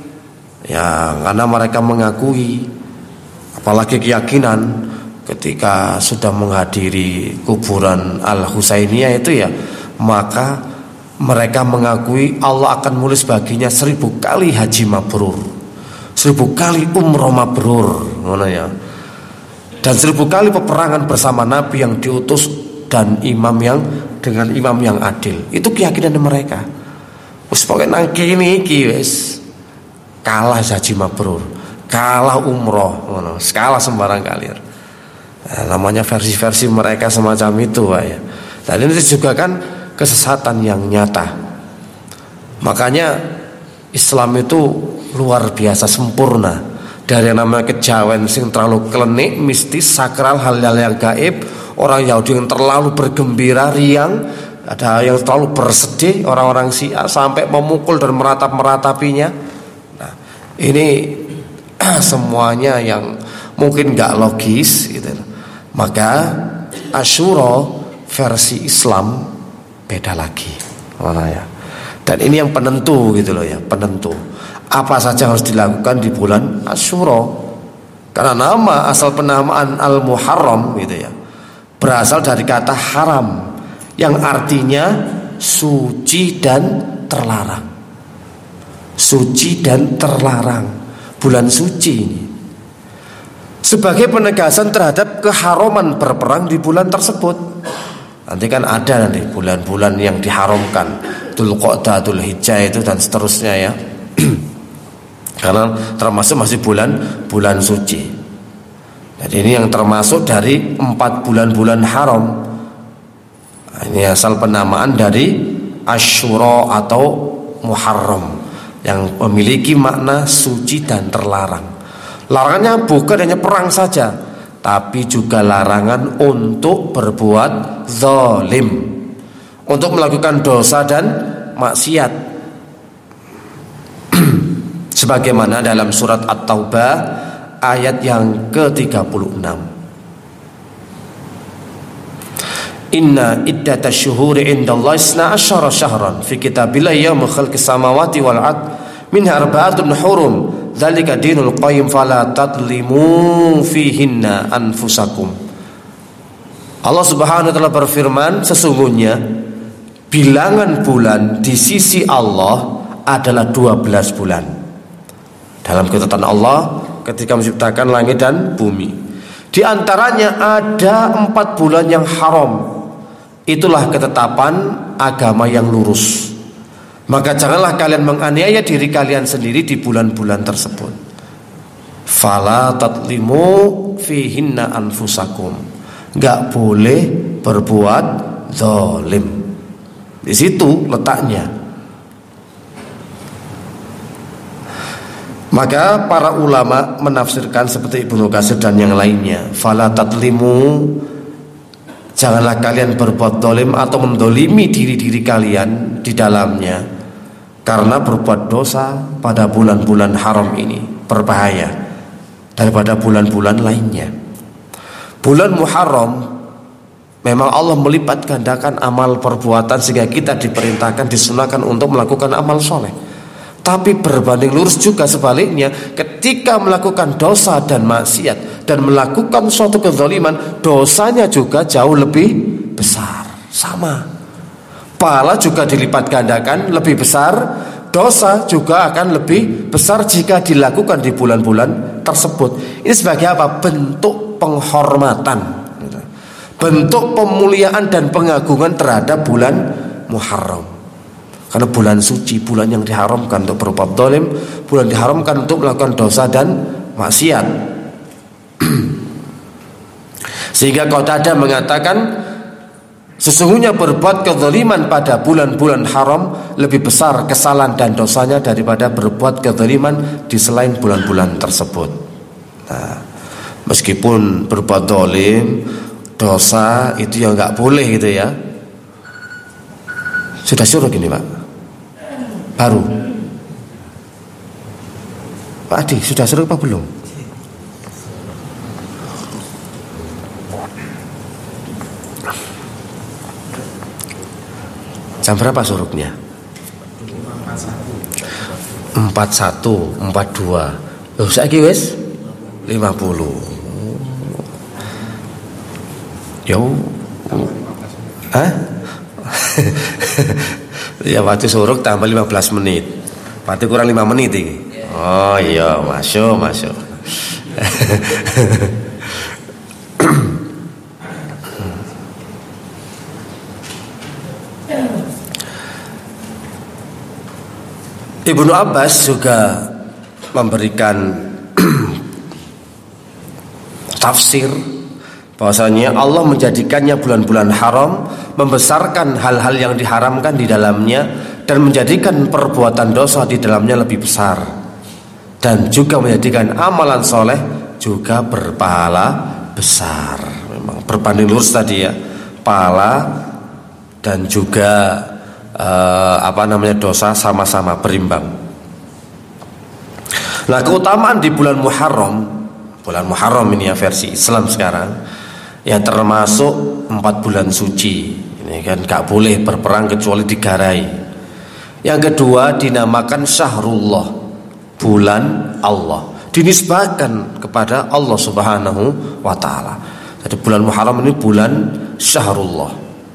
Ya, karena mereka mengakui, apalagi keyakinan ketika sudah menghadiri kuburan Al-Husainiyah itu ya, maka mereka mengakui Allah akan menulis baginya seribu kali haji mabrur, seribu kali umroh mabrur, ya. Dan seribu kali peperangan bersama Nabi yang diutus dan imam yang dengan imam yang adil. Itu keyakinan mereka. Wis pokoke nang kene iki wis kalah haji mabrur, kalah umroh, ngono, kalah sembarang kali. Nah, namanya versi-versi mereka semacam itu, Pak ya. Dan ini juga kan kesesatan yang nyata. Makanya Islam itu luar biasa sempurna. Dari yang namanya kejawen sing terlalu klenik, mistis, sakral, hal-hal yang gaib, orang Yahudi yang terlalu bergembira, riang, ada yang terlalu bersedih, orang-orang Syiah sampai memukul dan meratap-meratapinya. Nah, ini semuanya yang mungkin nggak logis gitu. Maka Asyura versi Islam beda lagi, mana ya? Dan ini yang penentu gitu loh ya, penentu. Apa saja harus dilakukan di bulan Asyura. Karena nama asal penamaan Al-Muharram gitu ya, berasal dari kata haram yang artinya suci dan terlarang. Suci dan terlarang, bulan suci ini. Sebagai penegasan terhadap keharaman berperang di bulan tersebut. Nanti kan ada nanti bulan-bulan yang diharamkan, Dzulqa'dah, Dzulhijjah itu dan seterusnya ya. Karena termasuk masih bulan bulan suci. Jadi ini yang termasuk dari empat bulan-bulan haram. Ini asal penamaan dari Asyura atau Muharram yang memiliki makna suci dan terlarang. Larangannya bukan hanya perang saja, tapi juga larangan untuk berbuat zalim, untuk melakukan dosa dan maksiat. Sebagaimana dalam surat At-Taubah ayat yang ke tiga puluh enam. Inna iddatash syuhuri indallahi isna asyara syahran fi kitabillahi yauma khalqis samawati wal ard minha arba'atun hurum dzalika dinul qayyim fala tadlimu fihinna anfusakum. Allah Subhanahu wa taala berfirman, sesungguhnya bilangan bulan di sisi Allah adalah dua belas bulan. Dalam ketetapan Allah ketika menciptakan langit dan bumi, di antaranya ada empat bulan yang haram. Itulah ketetapan agama yang lurus. Maka janganlah kalian menganiaya diri kalian sendiri di bulan-bulan tersebut. Fala tatlimu fihinna anfusakum. Enggak boleh berbuat zalim. Di situ letaknya. Maka para ulama menafsirkan seperti Ibnu Katsir dan yang lainnya, fala tatlimu, janganlah kalian berbuat zalim atau mendolimi diri-diri kalian di dalamnya, karena berbuat dosa pada bulan-bulan haram ini berbahaya daripada bulan-bulan lainnya. Bulan Muharram memang Allah melipat gandakan amal perbuatan sehingga kita diperintahkan, disunahkan untuk melakukan amal soleh. Tapi berbanding lurus juga sebaliknya, ketika melakukan dosa dan maksiat dan melakukan suatu kezaliman, dosanya juga jauh lebih besar. Sama, pahala juga dilipat gandakan lebih besar, dosa juga akan lebih besar jika dilakukan di bulan-bulan tersebut. Ini sebagai apa? Bentuk penghormatan, bentuk pemuliaan dan pengagungan terhadap bulan Muharram. Karena bulan suci, bulan yang diharamkan untuk berbuat zalim, bulan diharamkan untuk melakukan dosa dan maksiat. Sehingga Qatadah mengatakan, sesungguhnya berbuat kezaliman pada bulan-bulan haram lebih besar kesalahan dan dosanya daripada berbuat kezaliman di selain bulan-bulan tersebut. Nah, meskipun berbuat zalim, dosa itu ya nggak boleh gitu ya. Sudah suruh gini Pak, baru Pak Adi sudah suruh apa belum? Jam berapa suruknya? empat satu, empat dua. Loh saiki wis lima puluh. Yo. Hah? Ya waktu suruk tambah lima belas menit. Berarti kurang lima menit ini. Oh iya, masuk, masuk. Ibnu Abbas juga memberikan tafsir bahwasanya Allah menjadikannya bulan-bulan haram, membesarkan hal-hal yang diharamkan di dalamnya dan menjadikan perbuatan dosa di dalamnya lebih besar, dan juga menjadikan amalan soleh juga berpahala besar. Memang berbanding lurus tadi ya, pahala dan juga eh, apa namanya dosa sama-sama berimbang. Nah, keutamaan di bulan Muharram, bulan Muharram ini ya versi Islam sekarang, yang termasuk empat bulan suci. Ini kan gak boleh berperang kecuali digarai. Yang kedua dinamakan Syahrullah, bulan Allah, dinisbahkan kepada Allah Subhanahu wa ta'ala. Jadi bulan Muharram ini bulan Syahrullah.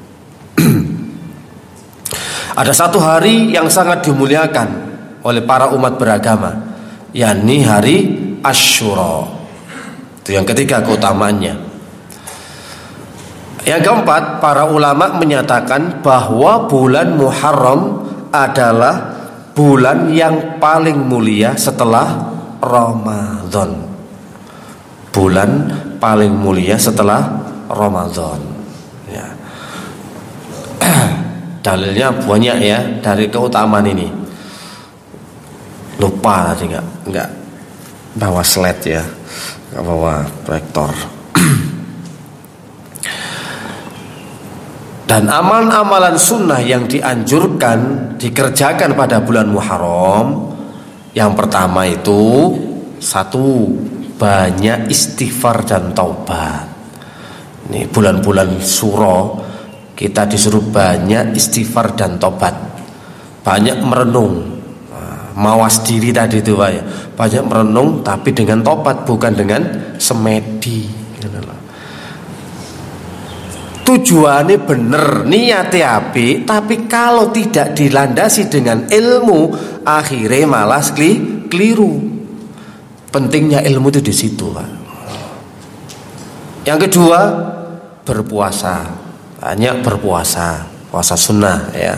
Ada satu hari yang sangat dimuliakan oleh para umat beragama, yakni hari Asyura. Itu yang ketiga keutamaannya. Yang keempat, para ulama menyatakan bahwa bulan Muharram adalah bulan yang paling mulia setelah Ramadan. Bulan paling mulia setelah Ramadan. Ya. Dalilnya banyak ya dari keutamaan ini. Lupa tadi nggak nggak bawa slide ya, nggak bawa proyektor. Dan amalan-amalan sunnah yang dianjurkan dikerjakan pada bulan Muharram, yang pertama itu satu, banyak istighfar dan taubat. Ini bulan-bulan suro kita disuruh banyak istighfar dan taubat, banyak merenung. Nah, mawas diri tadi itu Pak ya. Banyak merenung tapi dengan topat, bukan dengan semedi. Tujuannya bener, niatnya apik, tapi kalau tidak dilandasi dengan ilmu, akhirnya malah keliru. Pentingnya ilmu itu di situ Pak. Yang kedua, berpuasa. Banyak berpuasa, puasa sunnah ya.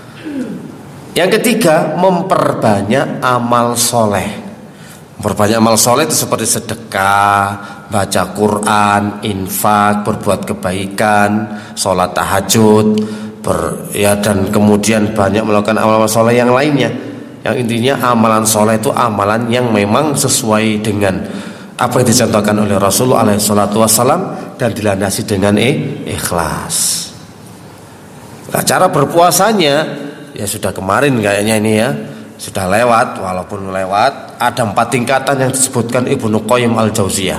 Yang ketiga, memperbanyak amal soleh. Memperbanyak amal soleh itu seperti sedekah, baca Quran, infak, berbuat kebaikan, sholat tahajud, ber, ya, dan kemudian banyak melakukan amal-amal soleh yang lainnya. Yang intinya amalan soleh itu amalan yang memang sesuai dengan apa yang dicontohkan oleh Rasulullah alaihi salatu wassalam dan dilandasi dengan eh, ikhlas. Nah, cara berpuasanya ya sudah kemarin kayaknya ini ya, sudah lewat. Walaupun lewat, ada empat tingkatan yang disebutkan Ibnu Qayyim al-Jauziyah.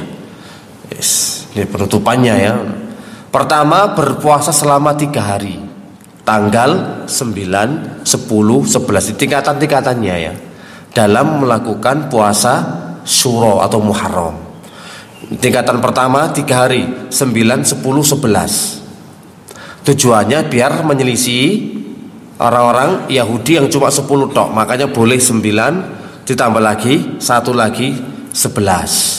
Yes, ini penutupannya ya. Pertama, berpuasa selama tiga hari, tanggal sembilan, sepuluh, sebelas, tingkatan-tingkatannya ya, dalam melakukan puasa Syuro atau Muharram. Tingkatan pertama tiga hari, sembilan, sepuluh, sebelas. Tujuannya biar menyelisih orang-orang Yahudi yang cuma sepuluh tok. Makanya boleh sembilan, ditambah lagi satu lagi, sebelas.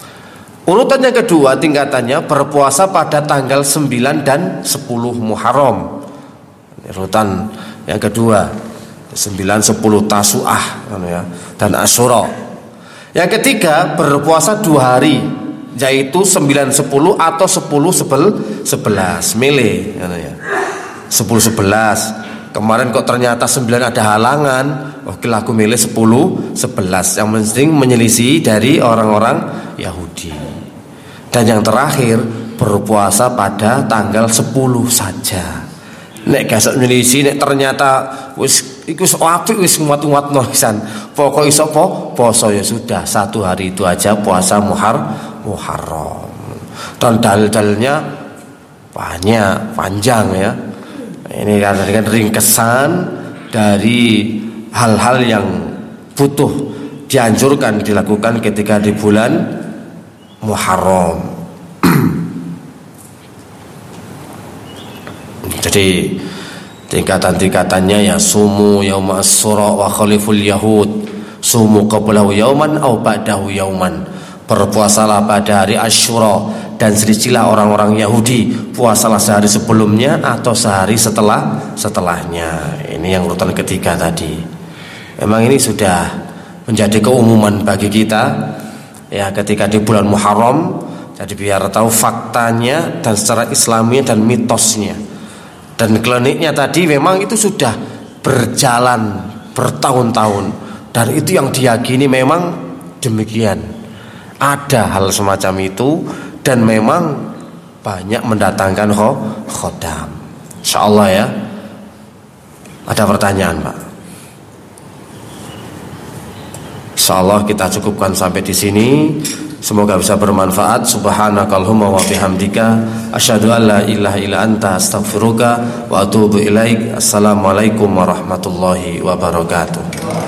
Urutan yang kedua tingkatannya berpuasa pada tanggal sembilan dan sepuluh Muharram. Urutan yang kedua, sembilan, sepuluh Tasu'ah dan Asyura. Yang ketiga, berpuasa dua hari, yaitu sembilan, sepuluh atau sepuluh, sebelas. Milih sepuluh, sebelas. Kemarin kok ternyata sembilan ada halangan, oke aku milih sepuluh, sebelas. Yang penting menyelisih dari orang-orang Yahudi. Dan yang terakhir, berpuasa pada tanggal sepuluh saja. Nek gasok menyelisih, nek ternyata wis iku wis apik wis nguat-nguat pisan. Pokok iso po poso ya sudah, satu hari itu aja puasa Muhar Muharram. Dan dalil-dalilnya banyak, panjang ya. Ini kan ringkesan dari hal-hal yang butuh dianjurkan dilakukan ketika di bulan Muharram. Jadi tingkatan-tingkatannya ya, sumu yauma as-sura wa khaliful yahud, sumu qablahu yauman au ba'dahu yauman. Berpuasalah pada hari Asyura dan selisilah orang-orang Yahudi, puasalah sehari sebelumnya atau sehari setelah setelahnya. Ini yang urutan ketiga tadi. Memang ini sudah menjadi keumuman bagi kita ya ketika di bulan Muharram. Jadi biar tahu faktanya dan secara Islamnya dan mitosnya. Dan kliniknya tadi memang itu sudah berjalan bertahun-tahun, dan itu yang diyakini memang demikian. Ada hal semacam itu dan memang banyak mendatangkan khodam. Insyaallah ya. Ada pertanyaan Pak? Insyaallah kita cukupkan sampai di sini. Semoga bisa bermanfaat. Subhanakallahumma wa bihamdika asyhadu an la ilaha illa anta astaghfiruka wa atubu ilaik. Assalamualaikum warahmatullahi wabarakatuh.